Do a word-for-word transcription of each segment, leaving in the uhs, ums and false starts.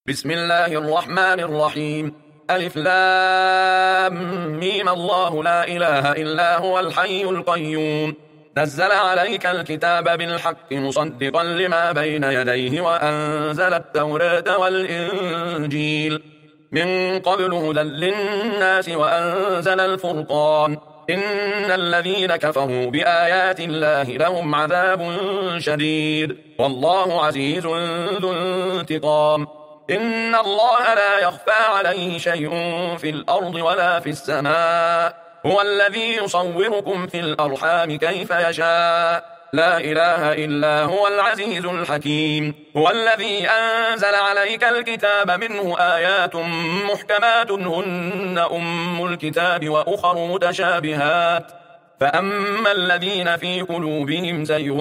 بسم الله الرحمن الرحيم. ألف لام ميم الله لا إله إلا هو الحي القيوم نزل عليك الكتاب بالحق مصدقا لما بين يديه وأنزل التوراة والإنجيل من قبل هدى للناس وأنزل الفرقان إن الذين كفروا بآيات الله لهم عذاب شديد والله عزيز ذو انتقام. إن الله لا يخفى عليه شيء في الأرض ولا في السماء هو الذي يصوركم في الأرحام كيف يشاء لا إله إلا هو العزيز الحكيم. هو الذي أنزل عليك الكتاب منه آيات محكمات هن أم الكتاب وأخر متشابهات فأما الذين في قلوبهم زيغ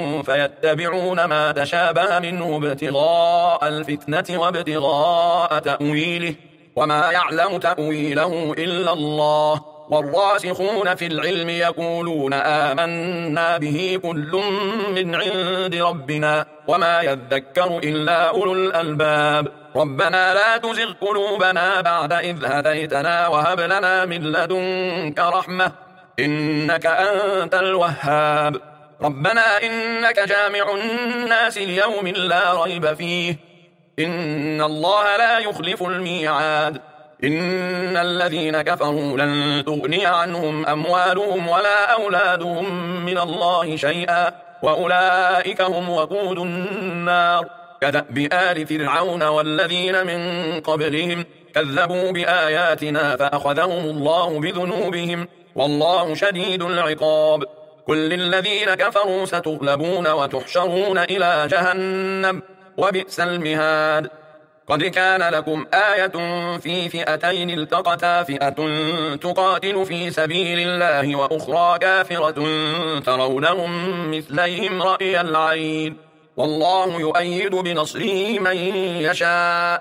فيتبعون ما تشابه منه ابتغاء الفتنة وابتغاء تأويله وما يعلم تأويله إلا الله والراسخون في العلم يقولون آمنا به كل من عند ربنا وما يذكر إلا أولو الألباب. ربنا لا تزغ قلوبنا بعد إذ هديتنا وهب لنا من لدنك رحمة إنك أنت الوهاب. ربنا إنك جامع الناس ليوم لا ريب فيه إن الله لا يخلف الميعاد. إن الذين كفروا لن تغني عنهم أموالهم ولا أولادهم من الله شيئا وأولئك هم وقود النار كدأب آل فرعون والذين من قبلهم كذبوا بآياتنا فأخذهم الله بذنوبهم والله شديد العقاب. كل الذين كفروا ستغلبون وتحشرون إلى جهنم وبئس المهاد. قد كان لكم آية في فئتين التقتا فئة تقاتل في سبيل الله وأخرى كافرة ترونهم مثليهم رأي العين والله يؤيد بنصره من يشاء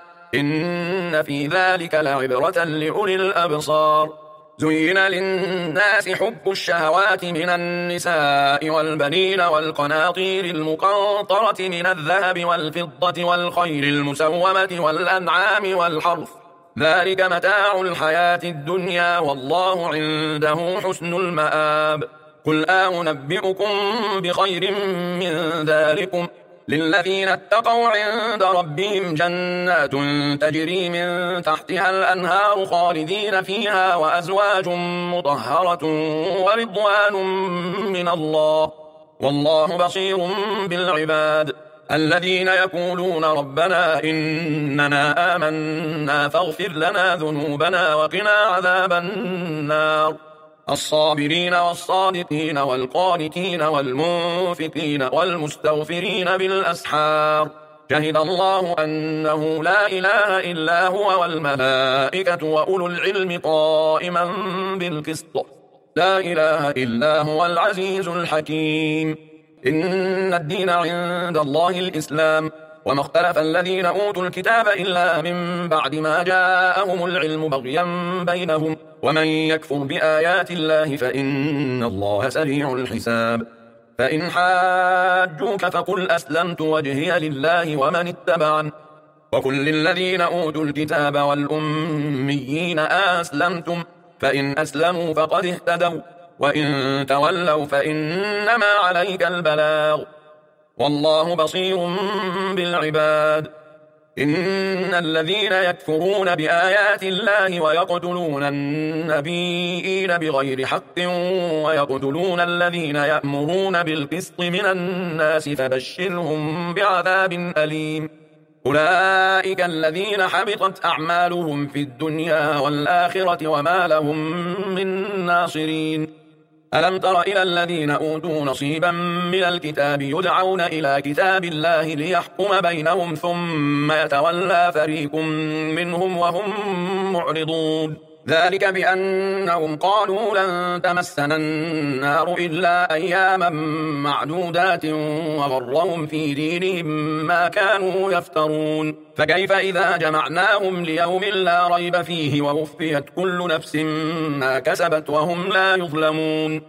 إن في ذلك لعبرة لأولي الأبصار. زين للناس حب الشهوات من النساء والبنين والقناطير المقنطرة من الذهب والفضة والخيل المسومة والأنعام والحرث ذلك متاع الحياة الدنيا والله عنده حسن المآب. قل أنبئكم بخير من ذلكم للذين اتقوا عند ربهم جنات تجري من تحتها الأنهار خالدين فيها وأزواج مطهرة ورضوان من الله والله بصير بالعباد. الذين يقولون ربنا إننا آمنا فاغفر لنا ذنوبنا وقنا عذاب النار. الصابرين والصادقين والقانتين والمنفقين والمستغفرين بالأسحار شهد الله أنه لا إله إلا هو والملائكة وأولو العلم قائما بالقسط لا إله إلا هو العزيز الحكيم. إن الدين عند الله الإسلام وما اختلف الذين أوتوا الكتاب إلا من بعد ما جاءهم العلم بغيا بينهم ومن يكفر بآيات الله فإن الله سريع الحساب. فإن حاجوك فقل أسلمت وجهي لله ومن اتبعن وقل للذين أوتوا الكتاب والأميين أسلمتم فإن أسلموا فقد اهتدوا وإن تولوا فإنما عليك البلاغ والله بصير بالعباد. إن الذين يكفرون بآيات الله ويقتلون النبيين بغير حق ويقتلون الذين يأمرون بالقسط من الناس فبشرهم بعذاب أليم. أولئك الذين حبطت أعمالهم في الدنيا والآخرة وما لهم من ناصرين. ألم تر إلى الذين أوتوا نصيبا من الكتاب يدعون إلى كتاب الله ليحكم بينهم ثم يتولى فريق منهم وهم معرضون ذلك بأنهم قالوا لن تمسنا النار إلا أياما معدودات وغرهم في دينهم ما كانوا يفترون. فكيف إذا جمعناهم ليوم لا ريب فيه ووفيت كل نفس ما كسبت وهم لا يظلمون.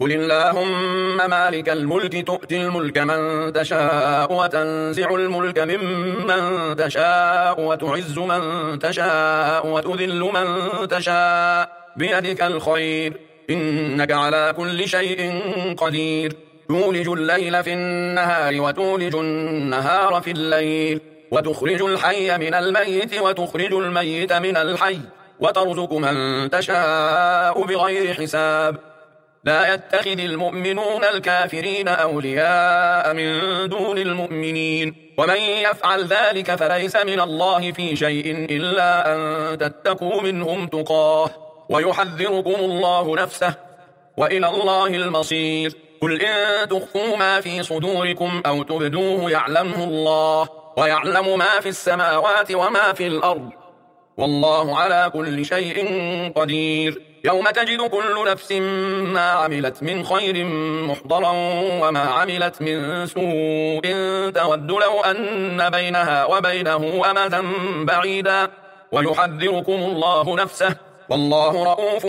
قل اللهم مالك الملك تؤتي الملك من تشاء وتنزع الملك ممن تشاء وتعز من تشاء وتذل من تشاء بيدك الخير إنك على كل شيء قدير تولج الليل في النهار وتولج النهار في الليل وتخرج الحي من الميت وتخرج الميت من الحي وترزق من تشاء بغير حساب لا يتخذ المؤمنون الكافرين أولياء من دون المؤمنين ومن يفعل ذلك فليس من الله في شيء إلا أن تتقوا منهم تقاه ويحذركم الله نفسه وإلى الله المصير قل إن تخفوا ما في صدوركم أو تبدوه يعلمه الله ويعلم ما في السماوات وما في الأرض والله على كل شيء قدير يوم تجد كل نفس ما عملت من خير محضرا وما عملت من سوء تود لو أن بينها وبينه أمدا بعيدا ويحذركم الله نفسه والله رؤوف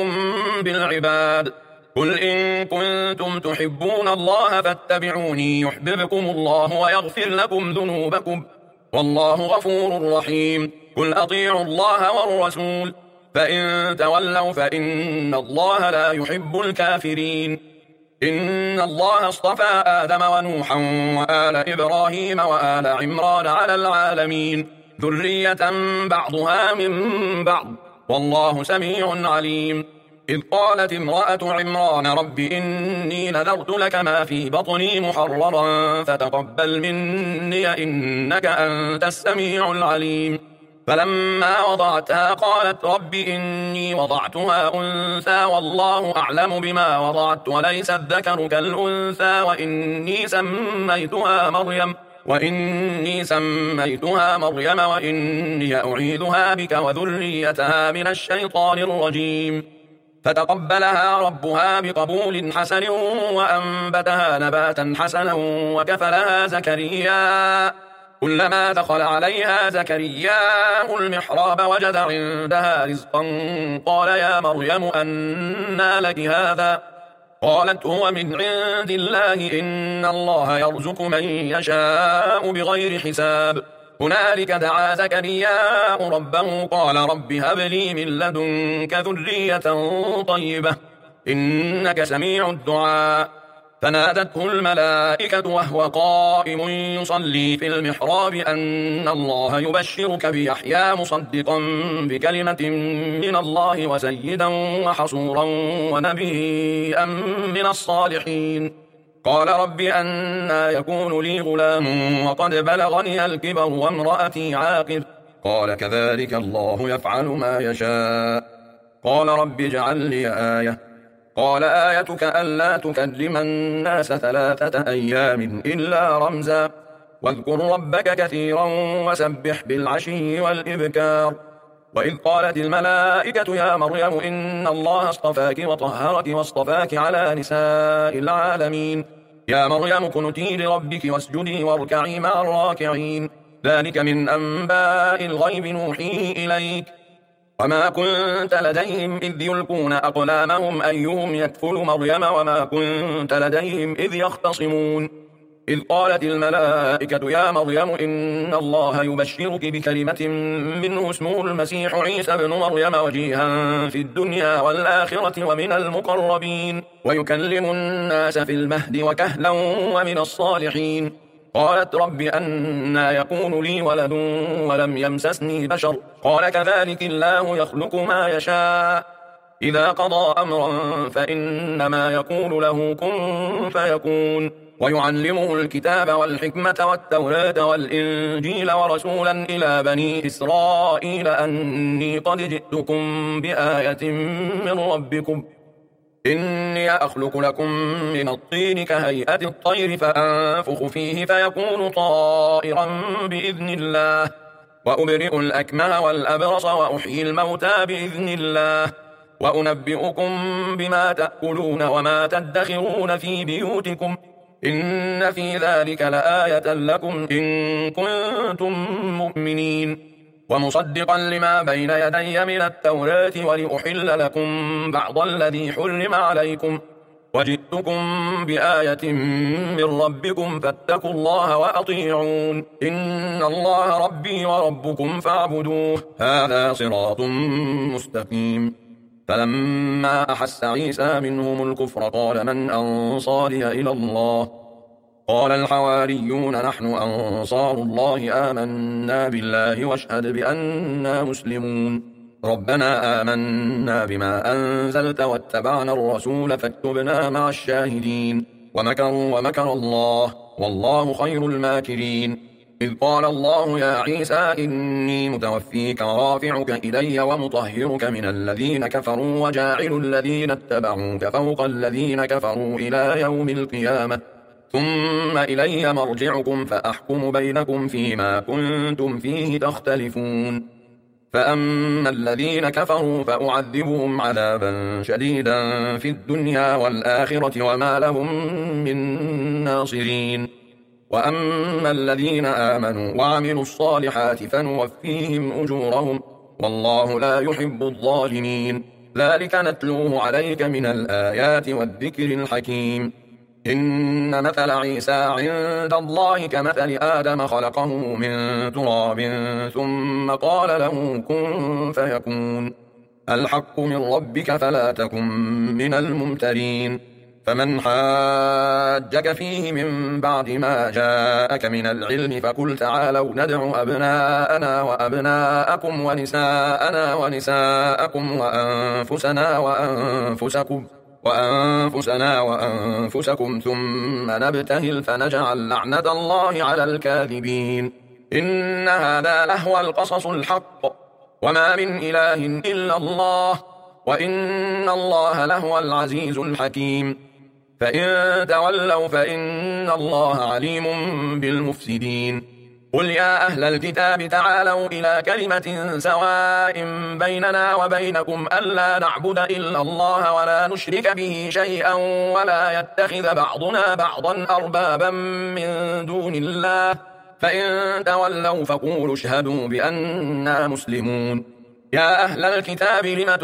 بالعباد قل إن كنتم تحبون الله فاتبعوني يحببكم الله ويغفر لكم ذنوبكم والله غفور رحيم قل أطيعوا الله والرسول فإن تولوا فإن الله لا يحب الكافرين إن الله اصطفى آدم ونوحا وآل إبراهيم وآل عمران على العالمين ذرية بعضها من بعض والله سميع عليم إذ قالت امرأة عمران رب إني نذرت لك ما في بطني محررا فتقبل مني إنك أنت السميع العليم فلما وضعتها قالت رب إني وضعتها أنثى والله أعلم بما وضعت وليس الذكر كالأنثى وإني سميتها مريم وإني سميتها مريم وإني أعيذها بك وذريتها من الشيطان الرجيم فتقبلها ربها بقبول حسن وأنبتها نباتا حسنا وكفلها زكريا كلما دخل عليها زكريا المحراب وجد عندها رزقا قال يا مريم أنى لك هذا قالت هو من عند الله إن الله يرزق من يشاء بغير حساب هنالك دعا زكريا ربه قال رب هب لي من لدنك ذرية طيبة إنك سميع الدعاء فنادته الملائكة وهو قائم يصلي في المحراب أن الله يبشرك بيحيى مصدقا بكلمة من الله وسيدا وحصورا ونبيا من الصالحين قال رب أنى يكون لي غلام وقد بلغني الكبر وامرأتي عاقر قال كذلك الله يفعل ما يشاء قال رب اجعل لي آية قال آيتك ألا تكلم الناس ثلاثة أيام إلا رمزا واذكر ربك كثيرا وسبح بالعشي والإبكار وإذ قالت الملائكة يا مريم إن الله اصطفاك وطهرك واصطفاك على نساء العالمين يا مريم اقنتي لربك واسجدي واركعي مع الراكعين ذلك من أنباء الغيب نوحيه إليك وما كنت لديهم إذ يلقون أقلامهم أيهم يكفل مريم وما كنت لديهم إذ يختصمون إذ قالت الملائكة يا مريم إن الله يبشرك بكلمة منه اسمه المسيح عيسى بن مريم وجيها في الدنيا والآخرة ومن المقربين ويكلم الناس في المهد وكهلا ومن الصالحين قالت رب أنى يكون لي ولد ولم يمسسني بشر قال كذلك الله يخلق ما يشاء إذا قضى أمرا فإنما يقول له كن فيكون ويعلمه الكتاب والحكمة والتوراة والإنجيل ورسولا إلى بني إسرائيل أني قد جئتكم بآية من ربكم إني أخلق لكم من الطين كهيئة الطير فأنفخ فيه فيكون طائرا بإذن الله وأبرئ الأكمه والأبرص وأحيي الموتى بإذن الله وأنبئكم بما تأكلون وما تدخرون في بيوتكم إن في ذلك لآية لكم إن كنتم مؤمنين ومصدقا لما بين يدي من التوراة ولأحل لكم بعض الذي حرم عليكم وجئتكم بآية من ربكم فاتقوا الله وأطيعون إن الله ربي وربكم فاعبدوه هذا صراط مستقيم. فلما أحس عيسى منهم الكفر قال من أنصاري إلى الله قال الحواريون نحن أنصار الله آمنا بالله واشهد بأننا مسلمون ربنا آمنا بما أنزلت واتبعنا الرسول فاكتبنا مع الشاهدين ومكروا ومكر الله والله خير الماكرين. إذ قال الله يا عيسى إني متوفيك ورافعك إلي ومطهرك من الذين كفروا وجاعل الذين اتبعوك فوق الذين كفروا إلى يوم القيامة ثم إلي مرجعكم فأحكم بينكم فيما كنتم فيه تختلفون. فأما الذين كفروا فأعذبهم عذابا شديدا في الدنيا والآخرة وما لهم من ناصرين. وأما الذين آمنوا وعملوا الصالحات فنوفيهم أجورهم والله لا يحب الظالمين. ذلك نتلوه عليك من الآيات والذكر الحكيم. إن مثل عيسى عند الله كمثل آدم خلقه من تراب ثم قال له كن فيكون الحق من ربك فلا تكن من الممترين. فمن حاجك فيه من بعد ما جاءك من العلم فقل تعالوا ندع أبناءنا وأبناءكم ونساءنا ونساءكم وأنفسنا وأنفسكم وأنفسنا وأنفسكم ثم نبتهل فنجعل لعنة الله على الكاذبين. إن هذا لهو القصص الحق وما من إله إلا الله وإن الله لهو العزيز الحكيم. فإن تولوا فإن الله عليم بالمفسدين. قل يا أهل الكتاب تعالوا إلى كلمة سواء بيننا وبينكم ألا نعبد إلا الله ولا نشرك به شيئا ولا يتخذ بعضنا بعضا أربابا من دون الله فإن تولوا فقولوا اشهدوا بأننا مسلمون. يا أهل الكتاب لم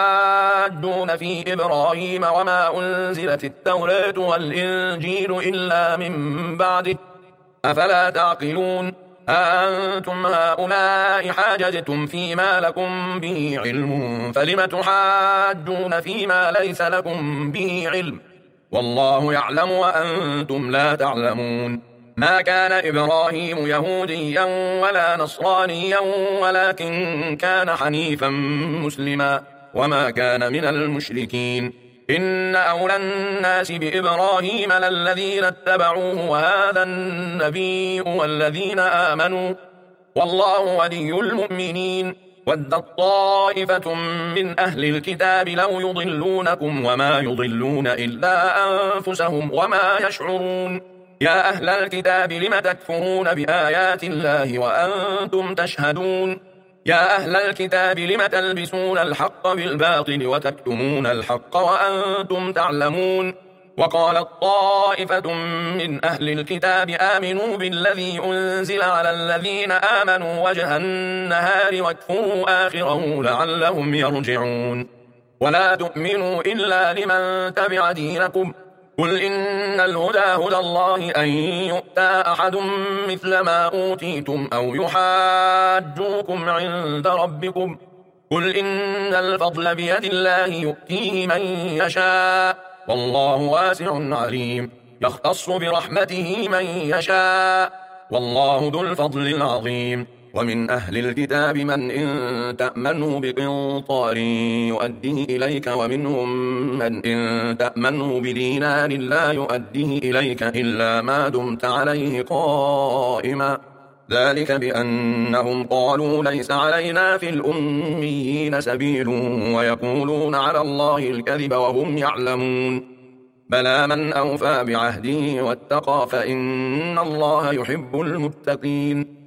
تحاجون في إبراهيم وما أنزلت التوراة والإنجيل إلا من بعده أفلا تعقلون. أنتم هؤلاء حاججتم فيما لكم به علم فلم تحاجون فيما ليس لكم به علم والله يعلم وأنتم لا تعلمون. ما كان إبراهيم يهوديا ولا نصرانيا ولكن كان حنيفا مسلما وما كان من المشركين. إن أولى الناس بإبراهيم للذين اتبعوه وهذا النبي والذين آمنوا والله ولي المؤمنين. ودت طائفة من أهل الكتاب لو يضلونكم وما يضلون إلا أنفسهم وما يشعرون. يا أهل الكتاب لم تكفرون بآيات الله وأنتم تشهدون. يا أهل الكتاب لم تلبسون الحق بالباطل وتكتمون الحق وأنتم تعلمون. وقالت طائفة من أهل الكتاب آمنوا بالذي أنزل على الذين آمنوا وجه النهار واكفروا آخره لعلهم يرجعون. ولا تؤمنوا إلا لمن تبع دينكم قل إن الهدى هدى الله أن يؤتى أحد مثل ما أوتيتم أو يحاجوكم عند ربكم قل إن الفضل بيد الله يؤتيه من يشاء والله واسع عليم. يختص برحمته من يشاء والله ذو الفضل العظيم. ومن أهل الكتاب من إن تأمنه بقنطار يؤديه إليك ومنهم من إن تأمنه بدينار لا يؤديه إليك إلا ما دمت عليه قائما ذلك بأنهم قالوا ليس علينا في الأميين سبيل ويقولون على الله الكذب وهم يعلمون. بلى من أوفى بعهده واتقى فإن الله يحب المتقين.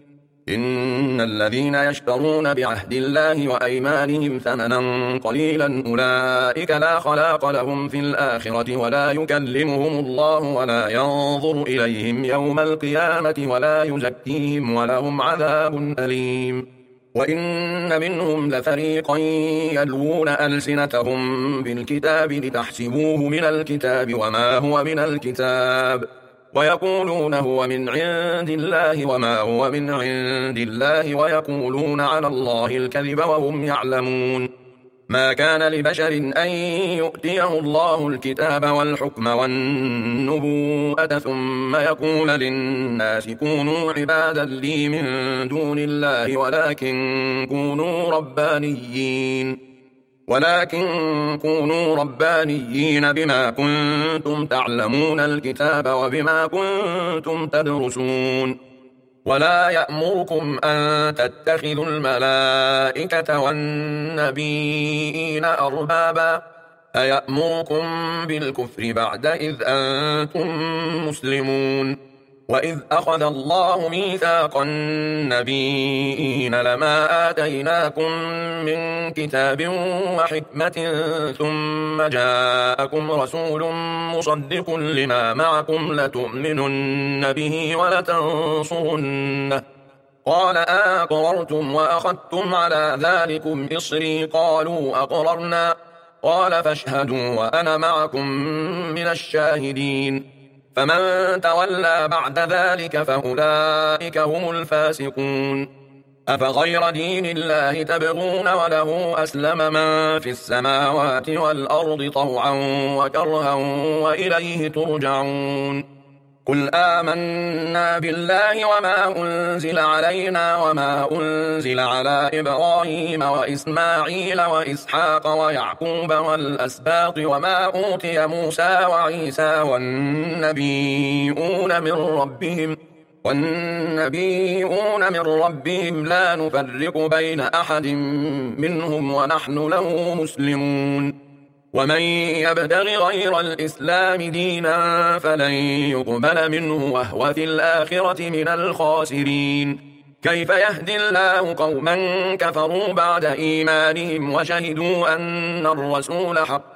إن الذين يشترون بعهد الله وأيمانهم ثمنا قليلا أولئك لا خلاق لهم في الآخرة ولا يكلمهم الله ولا ينظر إليهم يوم القيامة ولا يزكيهم ولهم عذاب أليم. وإن منهم لفريقا يلوون ألسنتهم بالكتاب لتحسبوه من الكتاب وما هو من الكتاب ويقولون هو من عند الله وما هو من عند الله ويقولون على الله الكذب وهم يعلمون. ما كان لبشر أن يؤتيه الله الكتاب والحكم والنبوءة ثم يقول للناس كونوا عبادا لي من دون الله ولكن كونوا ربانيين ولكن كونوا ربانيين بما كنتم تعلمون الكتاب وبما كنتم تدرسون. ولا يأمركم أن تتخذوا الملائكة والنبيين أربابا أيأمركم بالكفر بعد إذ أنتم مسلمون. وإذ أخذ الله ميثاق النبيين لما آتيناكم من كتاب وحكمة ثم جاءكم رسول مصدق لما معكم لتؤمنن به ولتنصرنه قال أقررتم وأخذتم على ذلكم إصري قالوا أقررنا قال فاشهدوا وأنا معكم من الشاهدين. فمن تولى بعد ذلك فأولئك هم الفاسقون. أفغير دين الله تبغون وله أسلم من في السماوات والأرض طوعا وكرها وإليه ترجعون. قل آمنا بالله وما أنزل علينا وما أنزل على إبراهيم وإسماعيل وإسحاق ويعقوب والأسباط وما أوتي موسى وعيسى والنبيون من ربهم والنبيون من ربهم لا نفرق بين أحد منهم ونحن له مسلمون. ومن يبتغ غير الإسلام دينا فلن يقبل منه وهو في الآخرة من الخاسرين. كيف يهدي الله قوما كفروا بعد إيمانهم وشهدوا أن الرسول حق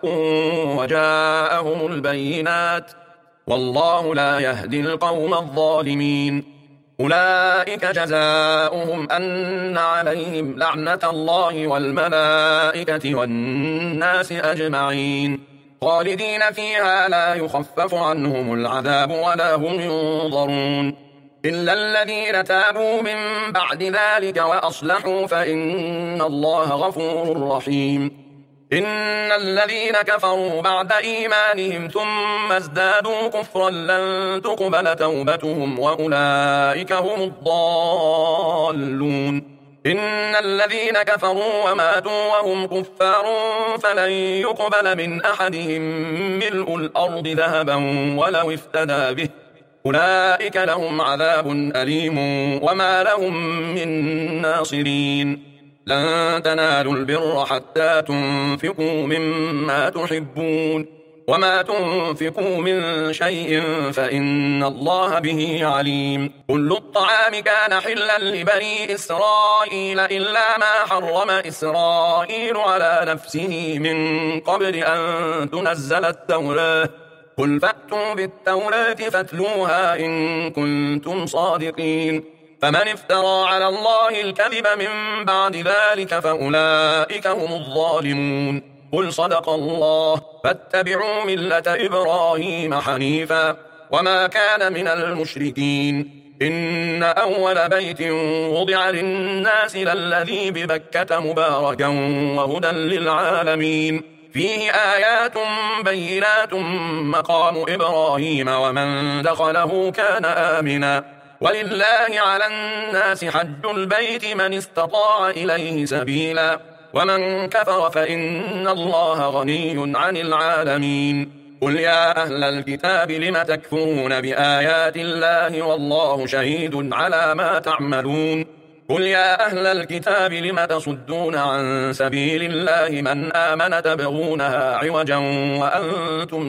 وجاءهم البينات والله لا يهدي القوم الظالمين. أولئك جزاؤهم أن عليهم لعنة الله والملائكة والناس أجمعين خالدين فيها لا يخفف عنهم العذاب ولا هم ينظرون إلا الذين تابوا من بعد ذلك وأصلحوا فإن الله غفور رحيم. إن الذين كفروا بعد إيمانهم ثم ازدادوا كفرا لن تقبل توبتهم وأولئك هم الضالون. إن الذين كفروا وماتوا وهم كفار فلن يقبل من أحدهم ملء الأرض ذهبا ولو افتدى به أولئك لهم عذاب أليم وما لهم من ناصرين. لن تنالوا البر حتى تنفقوا مما تحبون وما تنفقوا من شيء فإن الله به عليم. كل الطعام كان حلا لبني إسرائيل إلا ما حرم إسرائيل على نفسه من قبل أن تنزل التوراة قل فأتوا بالتوراة فاتلوها إن كنتم صادقين. فمن افترى على الله الكذب من بعد ذلك فأولئك هم الظالمون. قل صدق الله فاتبعوا ملة إبراهيم حنيفا وما كان من المشركين. إن أول بيت وضع للناس للذي ببكة مباركا وهدى للعالمين فيه آيات بينات مقام إبراهيم ومن دخله كان آمنا ولله على الناس حج البيت من استطاع إليه سبيلا ومن كفر فإن الله غني عن العالمين. قل يا أهل الكتاب لم تكفرون بآيات الله والله شهيد على ما تعملون. قل يا أهل الكتاب لم تصدون عن سبيل الله من آمن تبغونها عوجا وأنتم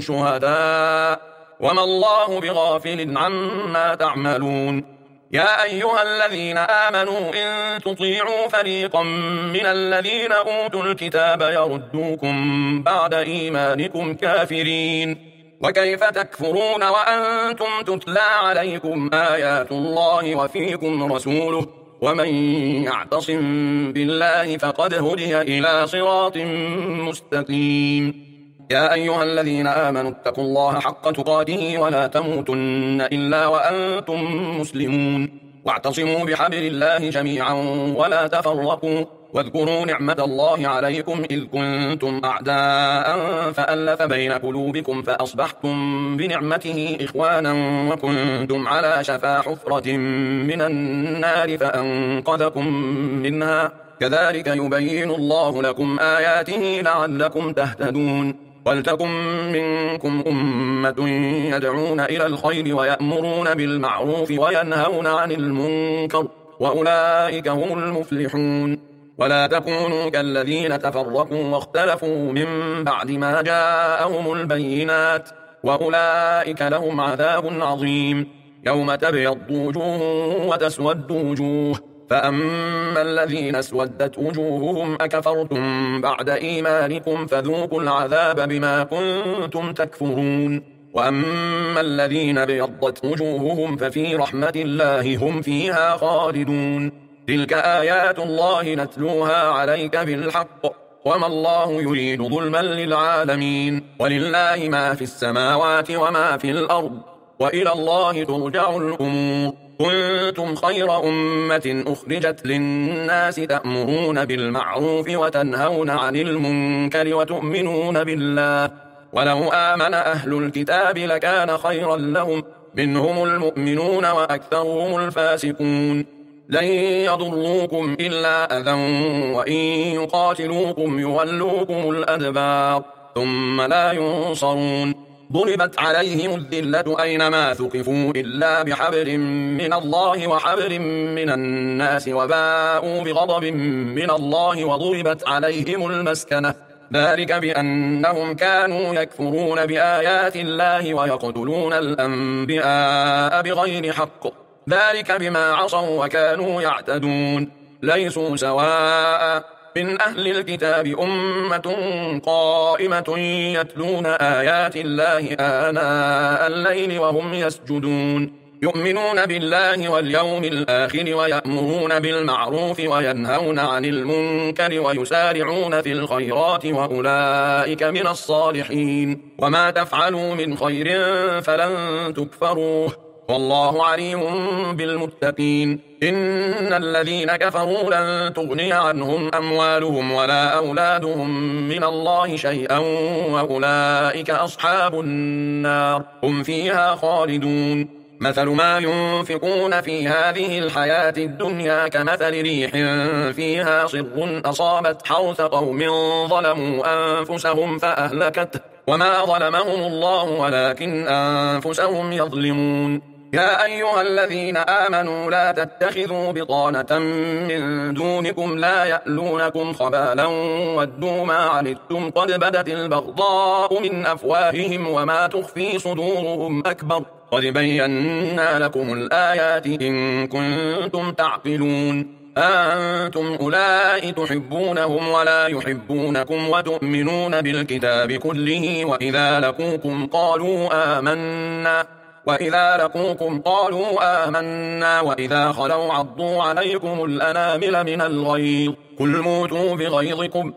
شهداء وما الله بغافل عما تعملون. يا أيها الذين آمنوا إن تطيعوا فريقا من الذين أوتوا الكتاب يردوكم بعد إيمانكم كافرين. وكيف تكفرون وأنتم تتلى عليكم آيات الله وفيكم رسوله ومن يعتصم بالله فقد هدي إلى صراط مستقيم. يا أيها الذين آمنوا اتقوا الله حق تقاته ولا تموتن إلا وأنتم مسلمون، واعتصموا بحبل الله جميعا ولا تفرقوا، واذكروا نعمة الله عليكم إذ كنتم أعداء فألف بين قلوبكم فأصبحتم بنعمته إخوانا وكنتم على شفا حفرة من النار فأنقذكم منها، كذلك يبين الله لكم آياته لعلكم تهتدون. ولتكن منكم أمة يدعون إلى الخير ويأمرون بالمعروف وينهون عن المنكر وأولئك هم المفلحون. ولا تكونوا كالذين تفرقوا واختلفوا من بعد ما جاءهم البينات وأولئك لهم عذاب عظيم. يوم تبيض وجوه وتسود وجوه، فأما الذين اسودت وجوههم أكفرتم بعد إيمانكم فذوقوا العذاب بما كنتم تكفرون. وأما الذين ابيضت وجوههم ففي رحمة الله هم فيها خالدون. تلك آيات الله نتلوها عليك بالحق وما الله يريد ظلما للعالمين. ولله ما في السماوات وما في الأرض وإلى الله ترجع الأمور. كنتم خير أمة أخرجت للناس تأمرون بالمعروف وتنهون عن المنكر وتؤمنون بالله، ولو آمن أهل الكتاب لكان خيرا لهم، منهم المؤمنون وأكثرهم الفاسقون. لن يضروكم إلا أذى وإن يقاتلوكم يولوكم الأدبار ثم لا ينصرون. ضربت عليهم الذلة أينما ثقفوا إلا بحبل من الله وحبل من الناس وباءوا بغضب من الله وضربت عليهم المسكنة، ذلك بأنهم كانوا يكفرون بآيات الله ويقتلون الأنبياء بغير حق، ذلك بما عصوا وكانوا يعتدون. ليسوا سواء من أهل الكتاب أمة قائمة يتلون آيات الله آناء الليل وهم يسجدون، يؤمنون بالله واليوم الآخر ويأمرون بالمعروف وينهون عن المنكر ويسارعون في الخيرات وأولئك من الصالحين. وما تفعلوا من خير فلن تكفروه والله عليم بالمتقين. إن الذين كفروا لن تغني عنهم أموالهم ولا أولادهم من الله شيئا وأولئك أصحاب النار هم فيها خالدون. مثل ما ينفقون في هذه الحياة الدنيا كمثل ريح فيها صر أصابت حرث قوم ظلموا أنفسهم فأهلكته وما ظلمهم الله ولكن أنفسهم يظلمون. يا أيها الذين آمنوا لا تتخذوا بطانة من دونكم لا يألونكم خبالا ودوا ما عنتم قد بدت البغضاء من أفواههم وما تخفي صدورهم أكبر قد بينا لكم الآيات إن كنتم تعقلون. أنتم أولئك تحبونهم ولا يحبونكم وتؤمنون بالكتاب كله وإذا لقوكم قالوا آمنا وإذا لقوكم قالوا آمنا وإذا خلوا عضوا عليكم الأنامل من الغيظ قل موتوا بغيظكم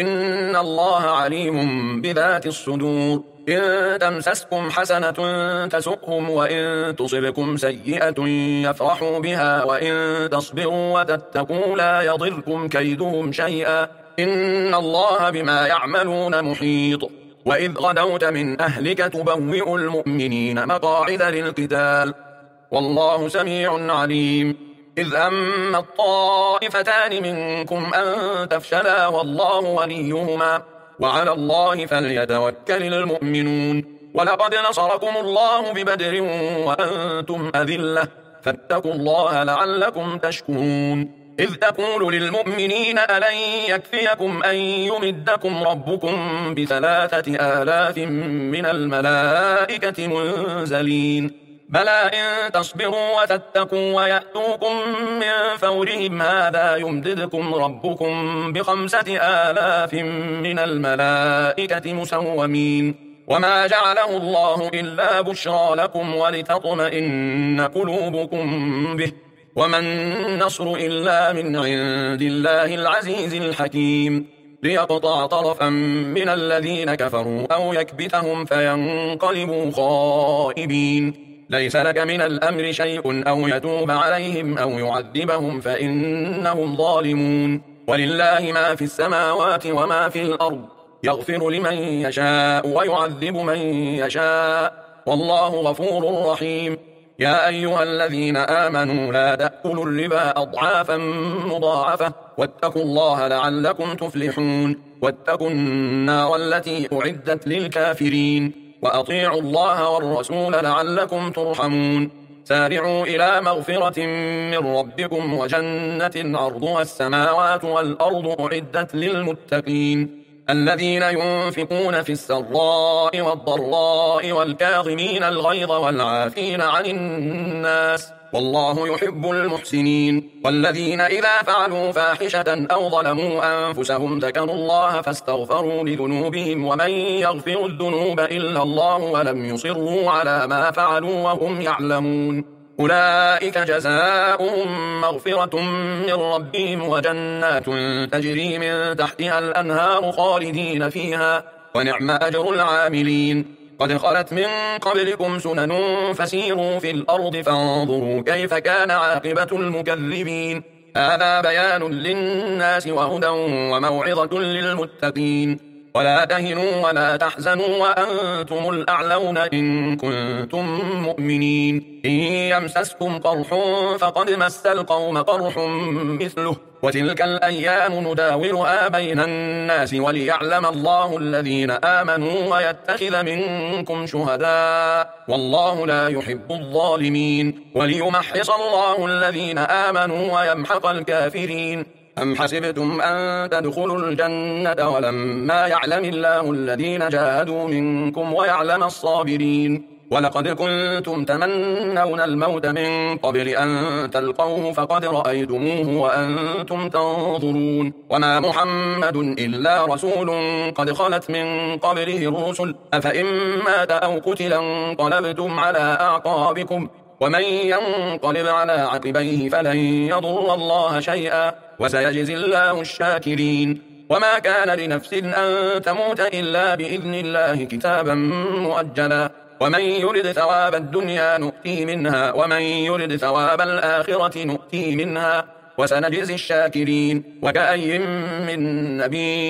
إن الله عليم بذات الصدور. إن تمسسكم حسنة تسؤهم وإن تصبكم سيئة يفرحوا بها وإن تصبروا وتتقوا لا يضركم كيدهم شيئا إن الله بما يعملون محيط. وإذ غدوت من أهلك تبوئ المؤمنين مقاعد للقتال والله سميع عليم. إذ هم الطائفتان منكم أن تفشلا والله وليهما وعلى الله فليتوكل المؤمنون. ولقد نصركم الله ببدر وأنتم أذلة فاتقوا الله لعلكم تشكرون. إذ تقول للمؤمنين ألن يكفيكم أن يمدكم ربكم بثلاثة آلاف من الملائكة منزلين بلى إن تصبروا وتتقوا ويأتوكم من فورهم هذا يمددكم ربكم بخمسة آلاف من الملائكة مسومين. وما جعله الله إلا بشرى لكم ولتطمئن قلوبكم به وما النصر إلا من عند الله العزيز الحكيم ليقطع طرفا من الذين كفروا أو يكبتهم فينقلبوا خائبين ليس لك من الأمر شيء أو يتوب عليهم أو يعذبهم فإنهم ظالمون ولله ما في السماوات وما في الأرض يغفر لمن يشاء ويعذب من يشاء والله غفور رحيم يا أيها الذين آمنوا لا تأكلوا الربا أضعافا مضاعفة واتقوا الله لعلكم تفلحون واتقوا النار التي أعدت للكافرين وأطيعوا الله والرسول لعلكم ترحمون سارعوا إلى مغفرة من ربكم وجنة عرضها السماوات والأرض أعدت للمتقين الذين ينفقون في السراء والضراء والكاظمين الغيظ والعافين عن الناس والله يحب المحسنين والذين إذا فعلوا فاحشة أو ظلموا أنفسهم ذكروا الله فاستغفروا لذنوبهم ومن يغفر الذنوب إلا الله ولم يصروا على ما فعلوا وهم يعلمون أولئك جزاؤهم مغفرة من ربهم وجنات تجري من تحتها الأنهار خالدين فيها ونعم أجر العاملين قد خلت من قبلكم سنن فسيروا في الأرض فانظروا كيف كان عاقبة المكذبين هذا بيان للناس وهدى وموعظة للمتقين ولا تهنوا ولا تحزنوا وأنتم الأعلون إن كنتم مؤمنين إن يمسسكم قرح فقد مس القوم قرح مثله وتلك الأيام نداولها بين الناس وليعلم الله الذين آمنوا ويتخذ منكم شهداء والله لا يحب الظالمين وليمحص الله الذين آمنوا ويمحق الكافرين أم حسبتم أن تدخلوا الجنة ولما يعلم الله الذين جاهدوا منكم ويعلم الصابرين ولقد كنتم تمنون الموت من قبل أن تلقوه فقد رأيتموه وأنتم تنظرون وما محمد إلا رسول قد خلت من قبله الرسل أفإن مات أو قتل انقلبتم على أعقابكم ومن ينقلب على عقبيه فلن يضر الله شيئا وسيجزي الله الشاكرين وما كان لنفس أن تموت إلا بإذن الله كتابا مؤجلا ومن يرد ثواب الدنيا نؤتيه منها ومن يرد ثواب الآخرة نؤتيه منها وسنجزي الشاكرين وكأي من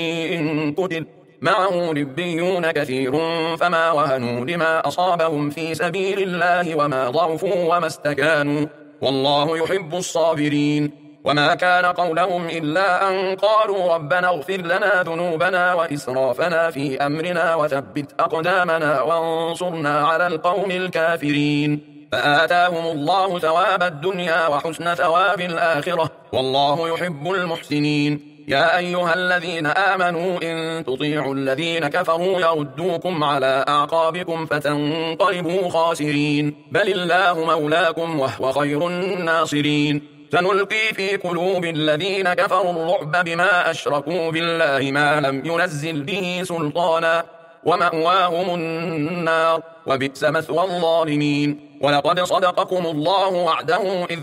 نبي قتل معه ربيون كثير فما وهنوا لما أصابهم في سبيل الله وما ضعفوا وما استكانوا والله يحب الصابرين وما كان قولهم إلا أن قالوا ربنا اغفر لنا ذنوبنا وإسرافنا في أمرنا وثبت أقدامنا وانصرنا على القوم الكافرين فآتاهم الله ثواب الدنيا وحسن ثواب الآخرة والله يحب المحسنين يا أيها الذين آمنوا إن تطيعوا الذين كفروا يردوكم على أعقابكم فتنقلبوا خاسرين بل الله مولاكم وهو خير الناصرين سنلقي في قلوب الذين كفروا الرعب بما أشركوا بالله ما لم ينزل به سلطانا ومأواهم النار وبئس مثوى الظالمين ولقد صدقكم الله وعده إذ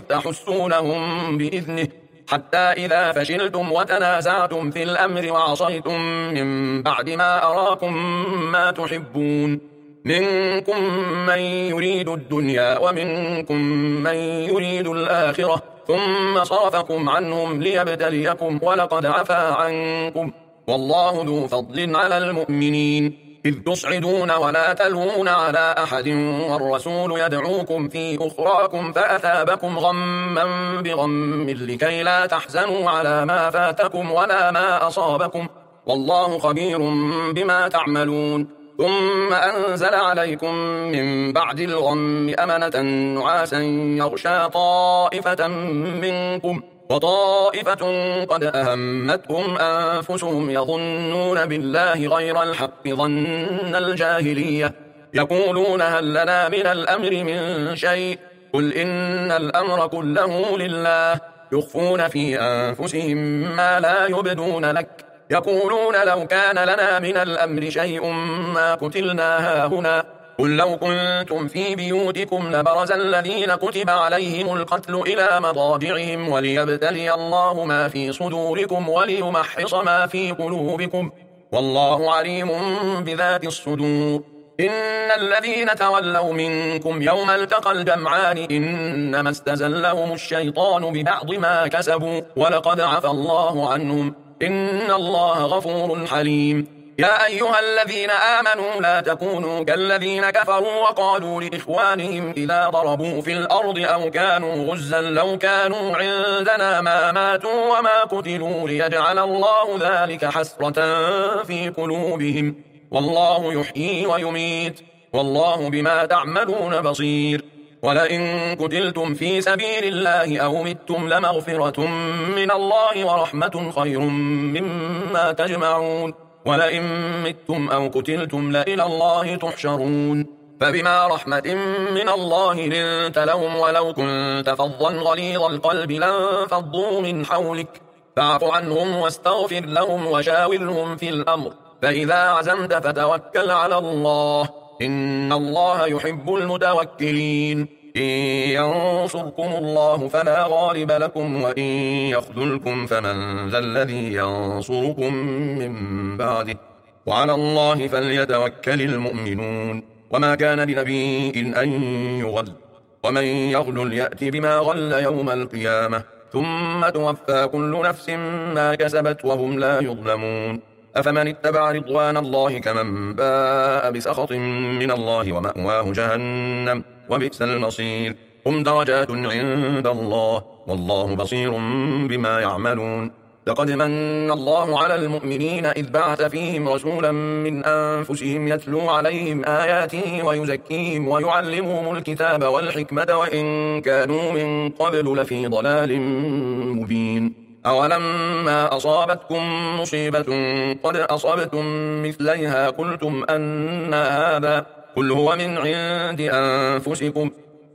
تحسونهم بإذنه حتى إذا فشلتم وتنازعتم في الأمر وعصيتم من بعد ما أراكم ما تحبون منكم من يريد الدنيا ومنكم من يريد الآخرة ثم صرفكم عنهم ليبتليكم ولقد عفا عنكم والله ذو فضل على المؤمنين إذ تصعدون ولا تلوون على أحد والرسول يدعوكم في أخراكم فأثابكم غما بغم لكي لا تحزنوا على ما فاتكم ولا ما أصابكم والله خبير بما تعملون ثم أنزل عليكم من بعد الغم أمنة نعاسا يغشى طائفة منكم وطائفة قد أهمتهم أنفسهم يظنون بالله غير الحق ظن الجاهلية يقولون هل لنا من الأمر من شيء قل إن الأمر كله لله يخفون في أنفسهم ما لا يبدون لك يقولون لو كان لنا من الأمر شيء ما قتلنا هاهنا قل لو كنتم في بيوتكم لبرز الذين كتب عليهم القتل إلى مضاجعهم وليبتلي الله ما في صدوركم وليمحص ما في قلوبكم والله عليم بذات الصدور. إن الذين تولوا منكم يوم التقى الجمعان إنما استزلهم الشيطان ببعض ما كسبوا ولقد عفى الله عنهم إن الله غفور حليم. يا أيها الذين آمنوا لا تكونوا كالذين كفروا وقالوا لإخوانهم إذا ضربوا في الأرض أو كانوا غزا لو كانوا عندنا ما ماتوا وما قتلوا ليجعل الله ذلك حسرة في قلوبهم والله يحيي ويميت والله بما تعملون بصير. ولئن قتلتم في سبيل الله أو متم لمغفرة من الله ورحمة خير مما تجمعون. ولئن متم أو قتلتم لإلى الله تحشرون. فبما رحمة من الله لنت لهم ولو كنت فظا غليظ القلب لانفضوا من حولك فاعف عنهم واستغفر لهم وشاورهم في الأمر فإذا عزمت فتوكل على الله إن الله يحب المتوكلين. إن ينصركم الله فلا غالب لكم وإن يخذلكم فمن ذا الذي ينصركم من بعده وعلى الله فليتوكل المؤمنون. وما كان لنبي أن يغل ومن يغل يأت بما غل يوم القيامة ثم توفى كل نفس ما كسبت وهم لا يظلمون. أفمن اتبع رضوان الله كمن باء بسخط من الله ومأواه جهنم وبئس المصير. هم درجات عند الله والله بصير بما يعملون. لقد من الله على المؤمنين إذ بعث فيهم رسولا من أنفسهم يتلو عليهم آياته ويزكيهم ويعلمهم الكتاب والحكمة وإن كانوا من قبل لفي ضلال مبين. أولما أصابتكم مصيبة قد أصبتم مثليها قلتم أن هذا قل هو من عند أنفسكم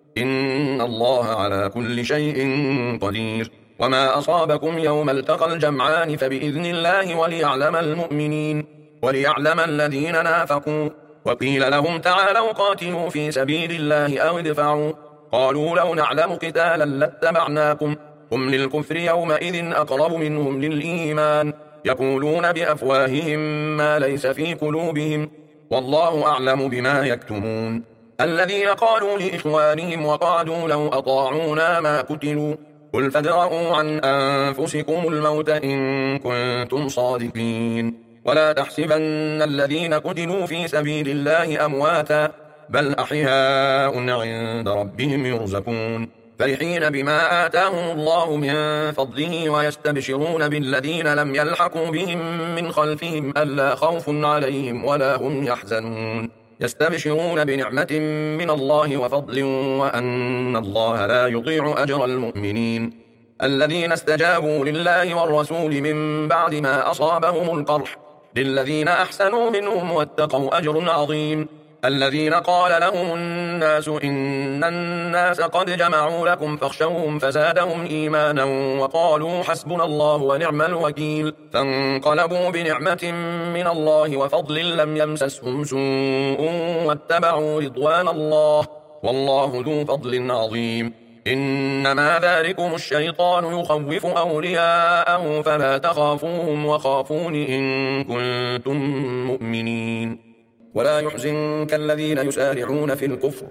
إن الله على كل شيء قدير. وما أصابكم يوم التقى الجمعان فبإذن الله وليعلم المؤمنين وليعلم الذين نافقوا. وقيل لهم تعالوا قاتلوا في سبيل الله أو ادفعوا قالوا لو نعلم قتالا لاتبعناكم هم للكفر يومئذ أقرب منهم للإيمان يقولون بأفواههم ما ليس في قلوبهم والله أعلم بما يكتمون. الذين قالوا لإخوانهم وقعدوا لو أطاعونا ما قتلوا قل فادرءوا عن أنفسكم الموت إن كنتم صادقين. ولا تحسبن الذين قتلوا في سبيل الله أمواتا بل أحياء عند ربهم يرزقون فرحين بما آتاهم الله من فضله ويستبشرون بالذين لم يلحقوا بهم من خلفهم ألا خوف عليهم ولا هم يحزنون يستبشرون بنعمة من الله وفضل وأن الله لا يضيع أجر المؤمنين. الذين استجابوا لله والرسول من بعد ما أصابهم القرح للذين أحسنوا منهم واتقوا أجر عظيم. الذين قال لهم الناس إن الناس قد جمعوا لكم فاخشوهم فزادهم إيمانا وقالوا حسبنا الله ونعم الوكيل فانقلبوا بنعمة من الله وفضل لم يمسسهم سوء واتبعوا رضوان الله والله ذو فضل عظيم. إنما ذلكم الشيطان يخوف أولياءه فلا تخافوهم وخافون إن كنتم مؤمنين. ولا يحزنك الذين يسارعون في الكفر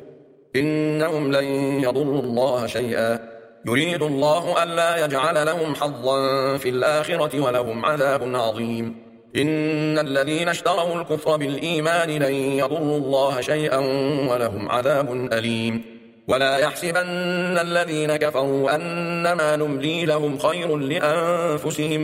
إنهم لن يضروا الله شيئا يريد الله ألا يجعل لهم حظا في الآخرة ولهم عذاب عظيم. إن الذين اشتروا الكفر بالإيمان لن يضروا الله شيئا ولهم عذاب أليم. ولا يحسبن الذين كفروا أنما نملي لهم خير لأنفسهم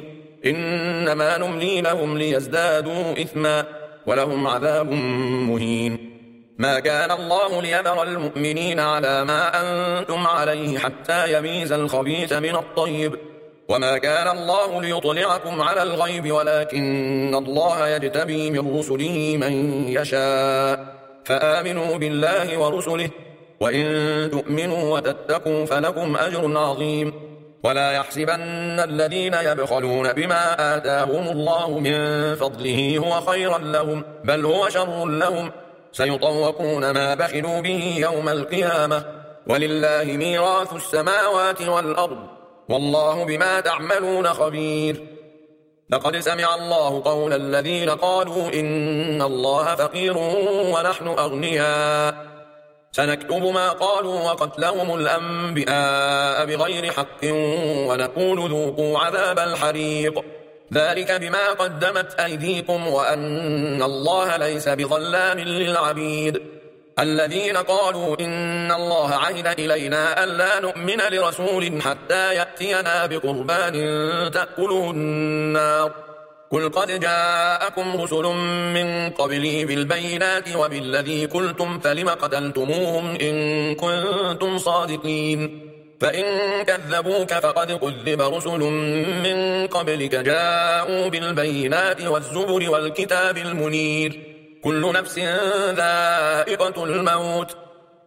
إنما نملي لهم ليزدادوا إثما ولهم عذاب مهين. ما كان الله ليذر المؤمنين على ما أنتم عليه حتى يميز الخبيث من الطيب وما كان الله ليطلعكم على الغيب ولكن الله يجتبي من رسله من يشاء فآمنوا بالله ورسله وإن تؤمنوا وتتقوا فلكم أجر عظيم. ولا يحسبن الذين يبخلون بما آتاهم الله من فضله هو خيرا لهم بل هو شر لهم سيطوقون ما بخلوا به يوم القيامة ولله ميراث السماوات والأرض والله بما تعملون خبير. لقد سمع الله قول الذين قالوا إن الله فقير ونحن أغنياء سنكتب ما قالوا وقتلهم الأنبياء بغير حق ونقول ذوقوا عذاب الحريق ذلك بما قدمت أيديكم وأن الله ليس بظلام للعبيد. الذين قالوا إن الله عهد إلينا ألا نؤمن لرسول حتى يأتينا بقربان تأكله النار قل قد جاءكم رسل من قبلي بالبينات وبالذي قلتم فلم قتلتموهم إن كنتم صادقين فإن كذبوك فقد كذب رسل من قبلك جاءوا بالبينات والزبر والكتاب المنير كل نفس ذائقة الموت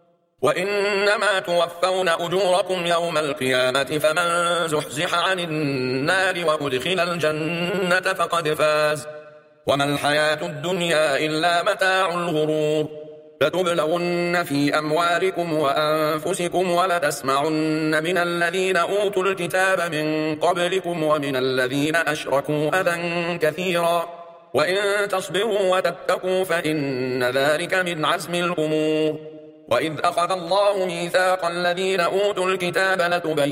وإنما توفون أجوركم يوم القيامة فمن زحزح عن النار وأدخل الجنة فقد فاز وما الحياة الدنيا إلا متاع الغرور. لتبلغن في أموالكم وأنفسكم ولتسمعن من الذين أوتوا الكتاب من قبلكم ومن الذين أشركوا أذى كثيرا وإن تصبروا وتتقوا فإن ذلك من عزم الأمور. وإذ أخذ الله ميثاق الذين أوتوا الكتاب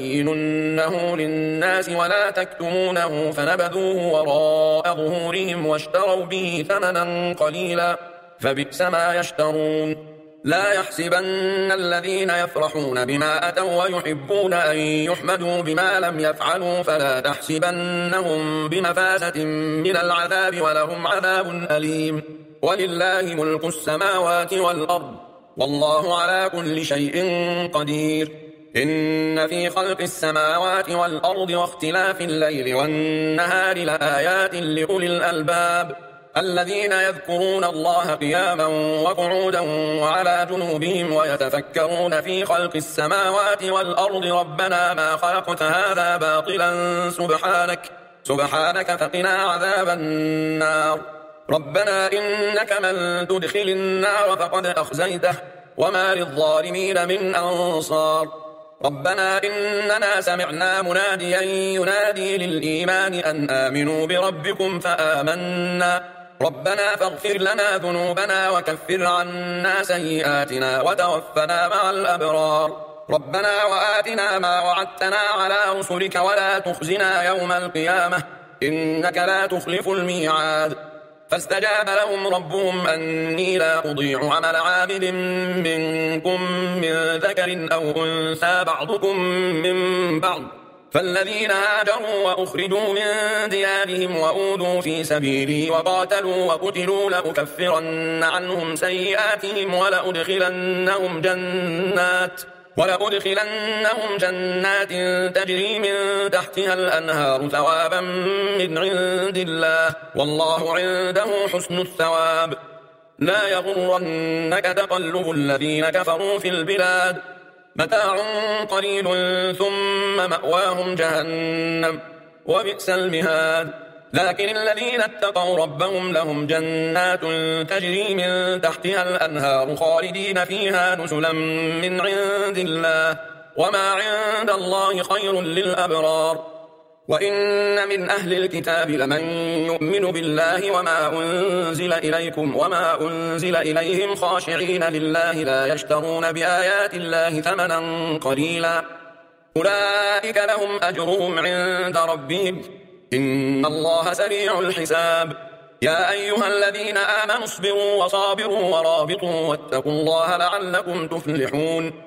لتبيننه للناس ولا تكتمونه فنبذوه وراء ظهورهم واشتروا به ثمنا قليلا فبئس ما يشترون. لا يحسبن الذين يفرحون بما أتوا ويحبون أن يحمدوا بما لم يفعلوا فلا تحسبنهم بمفازة من العذاب ولهم عذاب أليم. ولله ملك السماوات والأرض والله على كل شيء قدير. إن في خلق السماوات والأرض واختلاف الليل والنهار لآيات لأولي الألباب الذين يذكرون الله قياما وقعودا وعلى جنوبهم ويتفكرون في خلق السماوات والأرض ربنا ما خلقت هذا باطلا سبحانك سبحانك فقنا عذاب النار. ربنا إنك من تدخل النار فقد أخزيته وما للظالمين من أنصار. ربنا إننا سمعنا مناديا ينادي للإيمان أن آمنوا بربكم فآمنا ربنا فاغفر لنا ذنوبنا وكفر عنا سيئاتنا وتوفنا مع الأبرار. ربنا وآتنا ما وعدتنا على رسلك ولا تخزنا يوم القيامة إنك لا تخلف الميعاد. فاستجاب لهم ربهم أني لا أضيع عمل عامل منكم من ذكر أو أنثى بعضكم من بعض فالذين هاجروا وأخرجوا من ديارهم وأوذوا في سبيلي وقاتلوا وقتلوا لأكفرن عنهم سيئاتهم ولأدخلنهم جنات ولأدخلنهم جنات تجري من تحتها الأنهار ثوابا من عند الله والله عنده حسن الثواب. لا يغرنك تقلب الذين كفروا في البلاد متاع قليل ثم مأواهم جهنم وبئس المهاد. لكن الذين اتقوا ربهم لهم جنات تجري من تحتها الأنهار خالدين فيها نزلا من عند الله وما عند الله خير للأبرار. وإن من أهل الكتاب لمن يؤمن بالله وما أنزل إليكم وما أنزل إليهم خاشعين لله لا يشترون بآيات الله ثمنا قليلا أولئك لهم أجرهم عند ربهم إن الله سريع الحساب. يا أيها الذين آمنوا اصبروا وصابروا ورابطوا واتقوا الله لعلكم تفلحون.